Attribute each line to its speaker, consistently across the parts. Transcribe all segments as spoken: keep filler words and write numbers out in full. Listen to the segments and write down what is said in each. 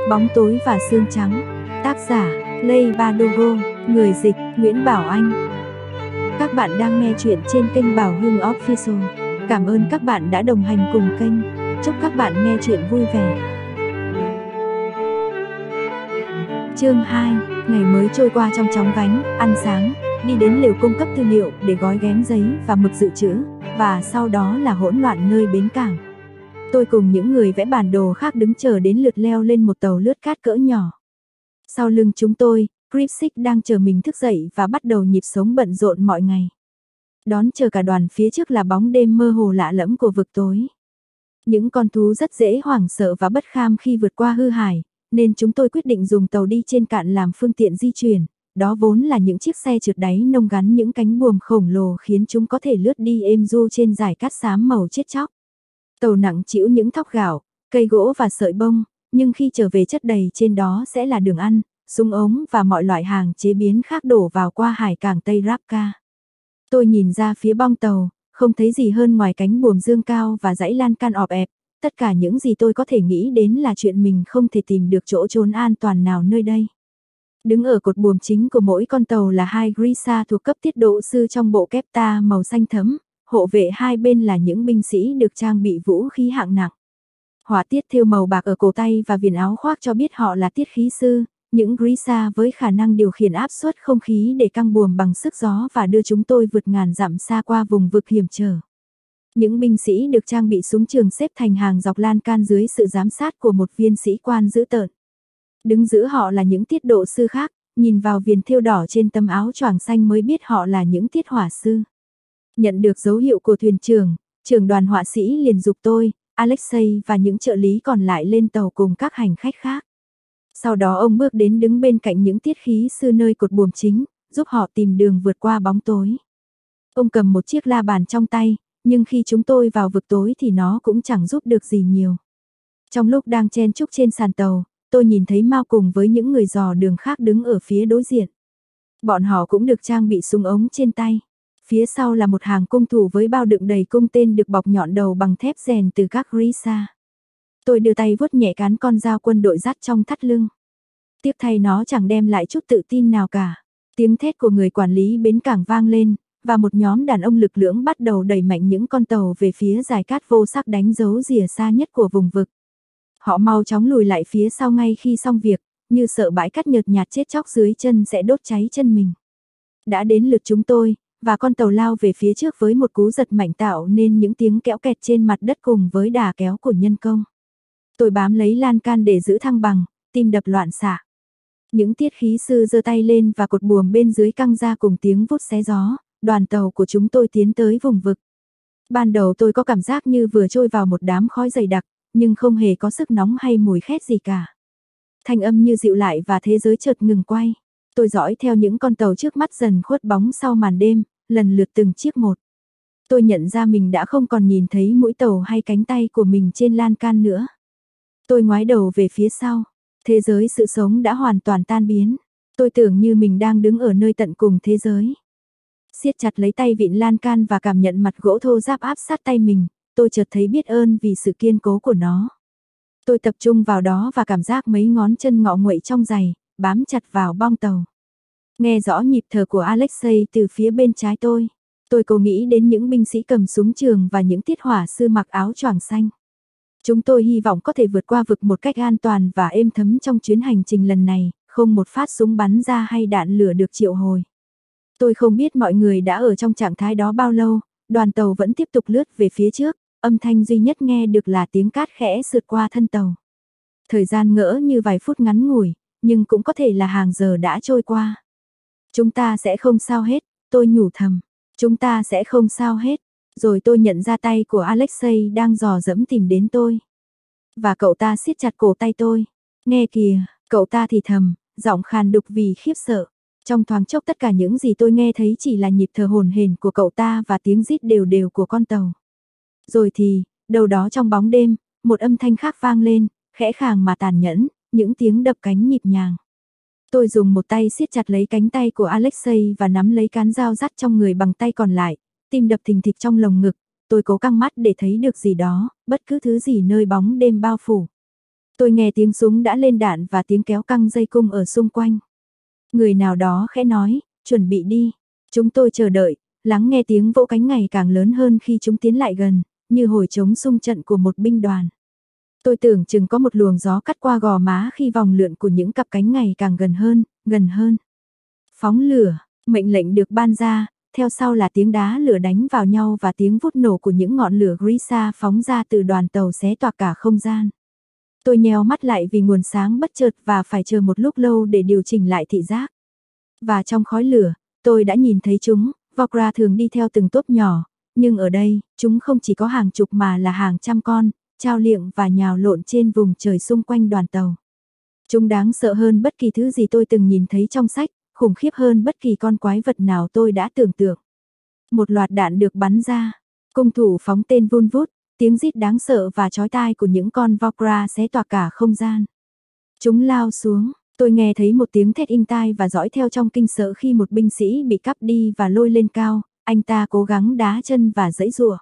Speaker 1: Bóng tối và xương trắng. Tác giả: Lay Badogo. Người dịch: Nguyễn Bảo Anh. Các bạn đang nghe chuyện trên kênh Bảo Hưng Official. Cảm ơn các bạn đã đồng hành cùng kênh. Chúc các bạn nghe chuyện vui vẻ. Chương hai. Ngày mới trôi qua trong chóng vánh, ăn sáng, đi đến lều cung cấp tư liệu để gói ghém giấy và mực dự trữ, và sau đó là hỗn loạn nơi bến cảng. Tôi cùng những người vẽ bản đồ khác đứng chờ đến lượt leo lên một tàu lướt cát cỡ nhỏ. Sau lưng chúng tôi, Gripsik đang chờ mình thức dậy và bắt đầu nhịp sống bận rộn mọi ngày. Đón chờ cả đoàn phía trước là bóng đêm mơ hồ lạ lẫm của vực tối. Những con thú rất dễ hoảng sợ và bất kham khi vượt qua hư hải, nên chúng tôi quyết định dùng tàu đi trên cạn làm phương tiện di chuyển. Đó vốn là những chiếc xe trượt đáy nông gắn những cánh buồm khổng lồ khiến chúng có thể lướt đi êm du trên dải cát xám màu chết chóc. Tàu nặng trĩu những thóc gạo, cây gỗ và sợi bông, nhưng khi trở về chất đầy trên đó sẽ là đường ăn, súng ống và mọi loại hàng chế biến khác đổ vào qua hải cảng Tây Rapka. Tôi nhìn ra phía bong tàu, không thấy gì hơn ngoài cánh buồm dương cao và dãy lan can ọp ẹp. Tất cả những gì tôi có thể nghĩ đến là chuyện mình không thể tìm được chỗ trốn an toàn nào nơi đây. Đứng ở cột buồm chính của mỗi con tàu là hai Grisa thuộc cấp tiết độ sư trong bộ kepta màu xanh thẫm, hộ vệ hai bên là những binh sĩ được trang bị vũ khí hạng nặng. Họa tiết thêu màu bạc ở cổ tay và viền áo khoác cho biết họ là tiết khí sư, những Grisa với khả năng điều khiển áp suất không khí để căng buồm bằng sức gió và đưa chúng tôi vượt ngàn dặm xa qua vùng vực hiểm trở. Những binh sĩ được trang bị súng trường xếp thành hàng dọc lan can dưới sự giám sát của một viên sĩ quan dữ tợn. Đứng giữa họ là những tiết độ sư khác, nhìn vào viền thêu đỏ trên tấm áo choàng xanh mới biết họ là những tiết hỏa sư. Nhận được dấu hiệu của thuyền trưởng, trưởng đoàn họa sĩ liền giục tôi, Alexei và những trợ lý còn lại lên tàu cùng các hành khách khác. Sau đó ông bước đến đứng bên cạnh những tiết khí sư nơi cột buồm chính, giúp họ tìm đường vượt qua bóng tối. Ông cầm một chiếc la bàn trong tay, nhưng khi chúng tôi vào vực tối thì nó cũng chẳng giúp được gì nhiều. Trong lúc đang chen chúc trên sàn tàu, tôi nhìn thấy Mao cùng với những người dò đường khác đứng ở phía đối diện. Bọn họ cũng được trang bị súng ống trên tay. Phía sau là một hàng cung thủ với bao đựng đầy cung tên được bọc nhọn đầu bằng thép rèn từ các Grisa. Tôi đưa tay vuốt nhẹ cán con dao quân đội dắt trong thắt lưng. Tiếc thay nó chẳng đem lại chút tự tin nào cả. Tiếng thét của người quản lý bến cảng vang lên, và một nhóm đàn ông lực lưỡng bắt đầu đẩy mạnh những con tàu về phía dải cát vô sắc đánh dấu rìa xa nhất của vùng vực. Họ mau chóng lùi lại phía sau ngay khi xong việc, như sợ bãi cát nhợt nhạt chết chóc dưới chân sẽ đốt cháy chân mình. Đã đến lượt chúng tôi, và con tàu lao về phía trước với một cú giật mạnh tạo nên những tiếng kéo kẹt trên mặt đất cùng với đà kéo của nhân công. Tôi bám lấy lan can để giữ thăng bằng, tim đập loạn xạ. Những tiết khí sư giơ tay lên và cột buồm bên dưới căng ra cùng tiếng vút xé gió, đoàn tàu của chúng tôi tiến tới vùng vực. Ban đầu tôi có cảm giác như vừa trôi vào một đám khói dày đặc, nhưng không hề có sức nóng hay mùi khét gì cả. Thanh âm như dịu lại và thế giới chợt ngừng quay. Tôi dõi theo những con tàu trước mắt dần khuất bóng sau màn đêm, lần lượt từng chiếc một. Tôi nhận ra mình đã không còn nhìn thấy mũi tàu hay cánh tay của mình trên lan can nữa. Tôi ngoái đầu về phía sau. Thế giới sự sống đã hoàn toàn tan biến. Tôi tưởng như mình đang đứng ở nơi tận cùng thế giới. Siết chặt lấy tay vịn lan can và cảm nhận mặt gỗ thô ráp áp sát tay mình, tôi chợt thấy biết ơn vì sự kiên cố của nó. Tôi tập trung vào đó và cảm giác mấy ngón chân ngọ nguậy trong giày, bám chặt vào bong tàu. Nghe rõ nhịp thở của Alexei từ phía bên trái tôi. Tôi cố nghĩ đến những binh sĩ cầm súng trường và những tiết hỏa sư mặc áo choàng xanh. Chúng tôi hy vọng có thể vượt qua vực một cách an toàn và êm thấm trong chuyến hành trình lần này, không một phát súng bắn ra hay đạn lửa được triệu hồi. Tôi không biết mọi người đã ở trong trạng thái đó bao lâu, đoàn tàu vẫn tiếp tục lướt về phía trước, âm thanh duy nhất nghe được là tiếng cát khẽ sượt qua thân tàu. Thời gian ngỡ như vài phút ngắn ngủi, nhưng cũng có thể là hàng giờ đã trôi qua. Chúng ta sẽ không sao hết, tôi nhủ thầm. Chúng ta sẽ không sao hết. Rồi tôi nhận ra tay của Alexei đang dò dẫm tìm đến tôi. Và cậu ta siết chặt cổ tay tôi. Nghe kìa, cậu ta thì thầm, giọng khàn đục vì khiếp sợ. Trong thoáng chốc tất cả những gì tôi nghe thấy chỉ là nhịp thở hổn hển của cậu ta và tiếng rít đều đều của con tàu. Rồi thì, đâu đó trong bóng đêm, một âm thanh khác vang lên, khẽ khàng mà tàn nhẫn, những tiếng đập cánh nhịp nhàng. Tôi dùng một tay siết chặt lấy cánh tay của Alexei và nắm lấy cán dao dắt trong người bằng tay còn lại, tim đập thình thịch trong lồng ngực. Tôi cố căng mắt để thấy được gì đó, bất cứ thứ gì nơi bóng đêm bao phủ. Tôi nghe tiếng súng đã lên đạn và tiếng kéo căng dây cung ở xung quanh. Người nào đó khẽ nói, chuẩn bị đi. Chúng tôi chờ đợi, lắng nghe tiếng vỗ cánh ngày càng lớn hơn khi chúng tiến lại gần, như hồi trống xung trận của một binh đoàn. Tôi tưởng chừng có một luồng gió cắt qua gò má khi vòng lượn của những cặp cánh ngày càng gần hơn, gần hơn. Phóng lửa, mệnh lệnh được ban ra, theo sau là tiếng đá lửa đánh vào nhau và tiếng vút nổ của những ngọn lửa Grisa phóng ra từ đoàn tàu xé toạc cả không gian. Tôi nheo mắt lại vì nguồn sáng bất chợt và phải chờ một lúc lâu để điều chỉnh lại thị giác. Và trong khói lửa, tôi đã nhìn thấy chúng, Vokra thường đi theo từng tốp nhỏ, nhưng ở đây, chúng không chỉ có hàng chục mà là hàng trăm con, trao liệng và nhào lộn trên vùng trời xung quanh đoàn tàu. Chúng đáng sợ hơn bất kỳ thứ gì tôi từng nhìn thấy trong sách, khủng khiếp hơn bất kỳ con quái vật nào tôi đã tưởng tượng. Một loạt đạn được bắn ra, cung thủ phóng tên vun vút, tiếng rít đáng sợ và chói tai của những con Vokra xé toạc cả không gian. Chúng lao xuống, tôi nghe thấy một tiếng thét inh tai và dõi theo trong kinh sợ khi một binh sĩ bị cắp đi và lôi lên cao, anh ta cố gắng đá chân và giãy giụa.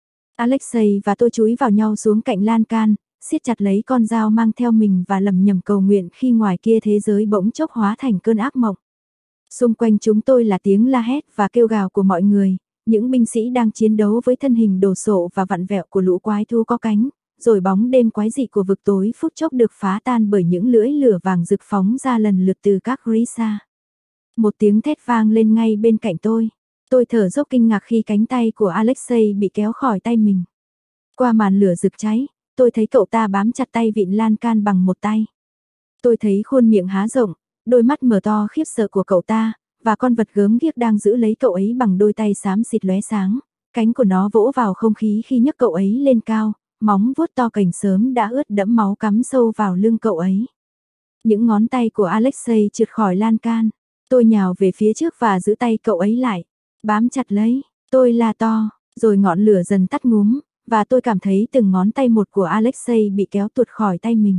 Speaker 1: Alexei và tôi chúi vào nhau xuống cạnh lan can, siết chặt lấy con dao mang theo mình và lầm nhầm cầu nguyện khi ngoài kia thế giới bỗng chốc hóa thành cơn ác mộng. Xung quanh chúng tôi là tiếng la hét và kêu gào của mọi người, những binh sĩ đang chiến đấu với thân hình đồ sộ và vặn vẹo của lũ quái thú có cánh, rồi bóng đêm quái dị của vực tối phút chốc được phá tan bởi những lưỡi lửa vàng rực phóng ra lần lượt từ các Grisa. Một tiếng thét vang lên ngay bên cạnh tôi. Tôi thở dốc kinh ngạc khi cánh tay của Alexei bị kéo khỏi tay mình. Qua màn lửa rực cháy, tôi thấy cậu ta bám chặt tay vịn lan can bằng một tay. Tôi thấy khuôn miệng há rộng, đôi mắt mở to khiếp sợ của cậu ta, và con vật gớm ghiếc đang giữ lấy cậu ấy bằng đôi tay xám xịt lóe sáng. Cánh của nó vỗ vào không khí khi nhấc cậu ấy lên cao, móng vuốt to cành sớm đã ướt đẫm máu cắm sâu vào lưng cậu ấy. Những ngón tay của Alexei trượt khỏi lan can. Tôi nhào về phía trước và giữ tay cậu ấy lại. Bám chặt lấy, tôi la to, rồi ngọn lửa dần tắt ngúm, và tôi cảm thấy từng ngón tay một của Alexei bị kéo tuột khỏi tay mình.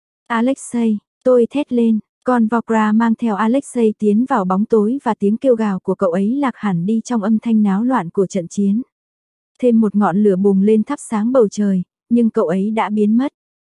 Speaker 1: Alexei, tôi thét lên, con Vokra mang theo Alexei tiến vào bóng tối và tiếng kêu gào của cậu ấy lạc hẳn đi trong âm thanh náo loạn của trận chiến. Thêm một ngọn lửa bùng lên thắp sáng bầu trời, nhưng cậu ấy đã biến mất.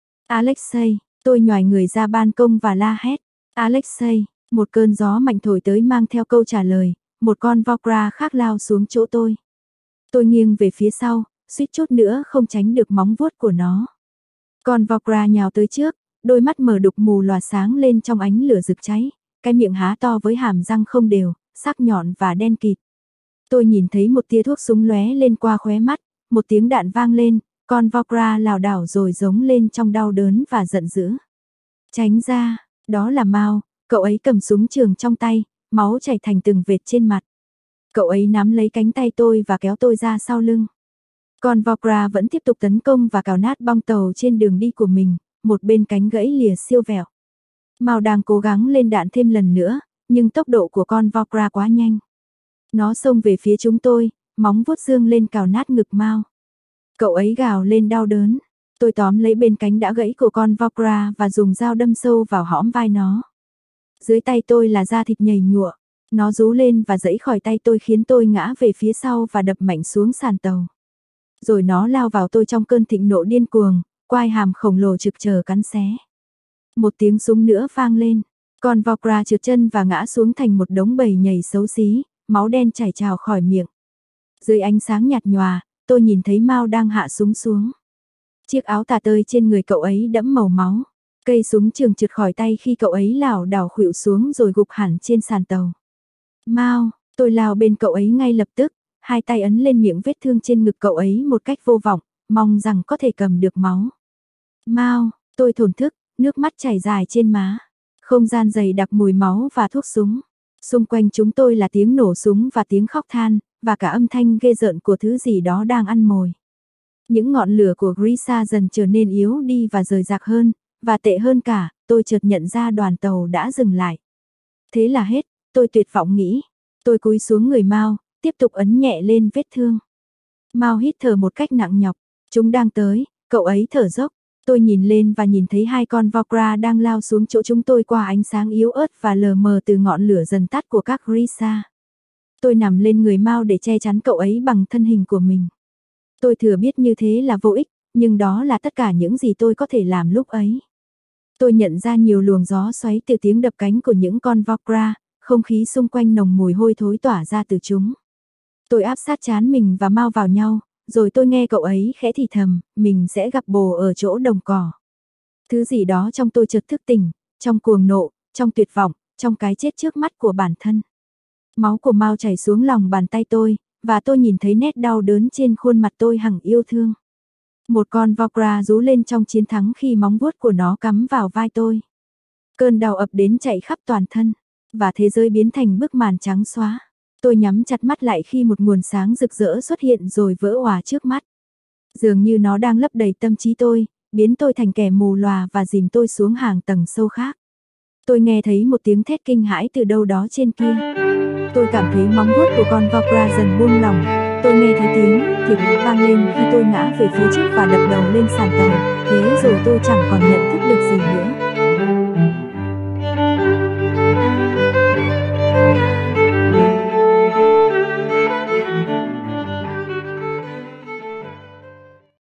Speaker 1: Alexei, tôi nhoài người ra ban công và la hét. Alexei, một cơn gió mạnh thổi tới mang theo câu trả lời. Một con Vokra khác lao xuống chỗ tôi. Tôi nghiêng về phía sau, suýt chút nữa không tránh được móng vuốt của nó. Con Vokra nhào tới trước, đôi mắt mở đục mù lòa sáng lên trong ánh lửa rực cháy, cái miệng há to với hàm răng không đều, sắc nhọn và đen kịt. Tôi nhìn thấy một tia thuốc súng lóe lên qua khóe mắt, một tiếng đạn vang lên, con Vokra lảo đảo rồi giống lên trong đau đớn và giận dữ. Tránh ra, đó là Mao, cậu ấy cầm súng trường trong tay. Máu chảy thành từng vệt trên mặt. Cậu ấy nắm lấy cánh tay tôi và kéo tôi ra sau lưng. Con Vokra vẫn tiếp tục tấn công và cào nát bong tàu trên đường đi của mình, một bên cánh gãy lìa siêu vẹo. Mao đang cố gắng lên đạn thêm lần nữa, nhưng tốc độ của con Vokra quá nhanh. Nó xông về phía chúng tôi, móng vuốt dương lên cào nát ngực Mao. Cậu ấy gào lên đau đớn. Tôi tóm lấy bên cánh đã gãy của con Vokra và dùng dao đâm sâu vào hõm vai nó. Dưới tay tôi là da thịt nhầy nhụa, nó rú lên và giãy khỏi tay tôi khiến tôi ngã về phía sau và đập mạnh xuống sàn tàu. Rồi nó lao vào tôi trong cơn thịnh nộ điên cuồng, quai hàm khổng lồ trực chờ cắn xé. Một tiếng súng nữa vang lên, con Vokra trượt chân và ngã xuống thành một đống bầy nhầy xấu xí, máu đen chảy trào khỏi miệng. Dưới ánh sáng nhạt nhòa, tôi nhìn thấy Mao đang hạ súng xuống. Chiếc áo tà tơi trên người cậu ấy đẫm màu máu. Cây súng trường trượt khỏi tay khi cậu ấy lảo đảo khuỵu xuống rồi gục hẳn trên sàn tàu. Mao, tôi lao bên cậu ấy ngay lập tức, hai tay ấn lên miệng vết thương trên ngực cậu ấy một cách vô vọng, mong rằng có thể cầm được máu. Mao, tôi thổn thức, nước mắt chảy dài trên má. Không gian dày đặc mùi máu và thuốc súng. Xung quanh chúng tôi là tiếng nổ súng và tiếng khóc than, và cả âm thanh ghê rợn của thứ gì đó đang ăn mồi. Những ngọn lửa của Grisa dần trở nên yếu đi và rời rạc hơn. Và tệ hơn cả, tôi chợt nhận ra đoàn tàu đã dừng lại. Thế là hết, tôi tuyệt vọng nghĩ. Tôi cúi xuống người Mao, tiếp tục ấn nhẹ lên vết thương. Mao hít thở một cách nặng nhọc. Chúng đang tới, cậu ấy thở dốc. Tôi nhìn lên và nhìn thấy hai con Vokra đang lao xuống chỗ chúng tôi qua ánh sáng yếu ớt và lờ mờ từ ngọn lửa dần tắt của các Grisa. Tôi nằm lên người Mao để che chắn cậu ấy bằng thân hình của mình. Tôi thừa biết như thế là vô ích, nhưng đó là tất cả những gì tôi có thể làm lúc ấy. Tôi nhận ra nhiều luồng gió xoáy từ tiếng đập cánh của những con Vokra, không khí xung quanh nồng mùi hôi thối tỏa ra từ chúng. Tôi áp sát trán mình và Mao vào nhau, rồi tôi nghe cậu ấy khẽ thì thầm, mình sẽ gặp bồ ở chỗ đồng cỏ. Thứ gì đó trong tôi chợt thức tỉnh, trong cuồng nộ, trong tuyệt vọng, trong cái chết trước mắt của bản thân. Máu của Mao chảy xuống lòng bàn tay tôi, và tôi nhìn thấy nét đau đớn trên khuôn mặt tôi hằng yêu thương. Một con Vokra rú lên trong chiến thắng khi móng vuốt của nó cắm vào vai tôi. Cơn đau ập đến chạy khắp toàn thân, và thế giới biến thành bức màn trắng xóa. Tôi nhắm chặt mắt lại khi một nguồn sáng rực rỡ xuất hiện rồi vỡ òa trước mắt. Dường như nó đang lấp đầy tâm trí tôi, biến tôi thành kẻ mù lòa và dìm tôi xuống hàng tầng sâu khác. Tôi nghe thấy một tiếng thét kinh hãi từ đâu đó trên kia. Tôi cảm thấy móng vuốt của con Vokra dần buông lỏng. Tôi nghe thấy tiếng thịt vang lên khi tôi ngã về phía trước và đập đầu lên sàn tàu. Thế rồi tôi chẳng còn nhận thức được gì nữa.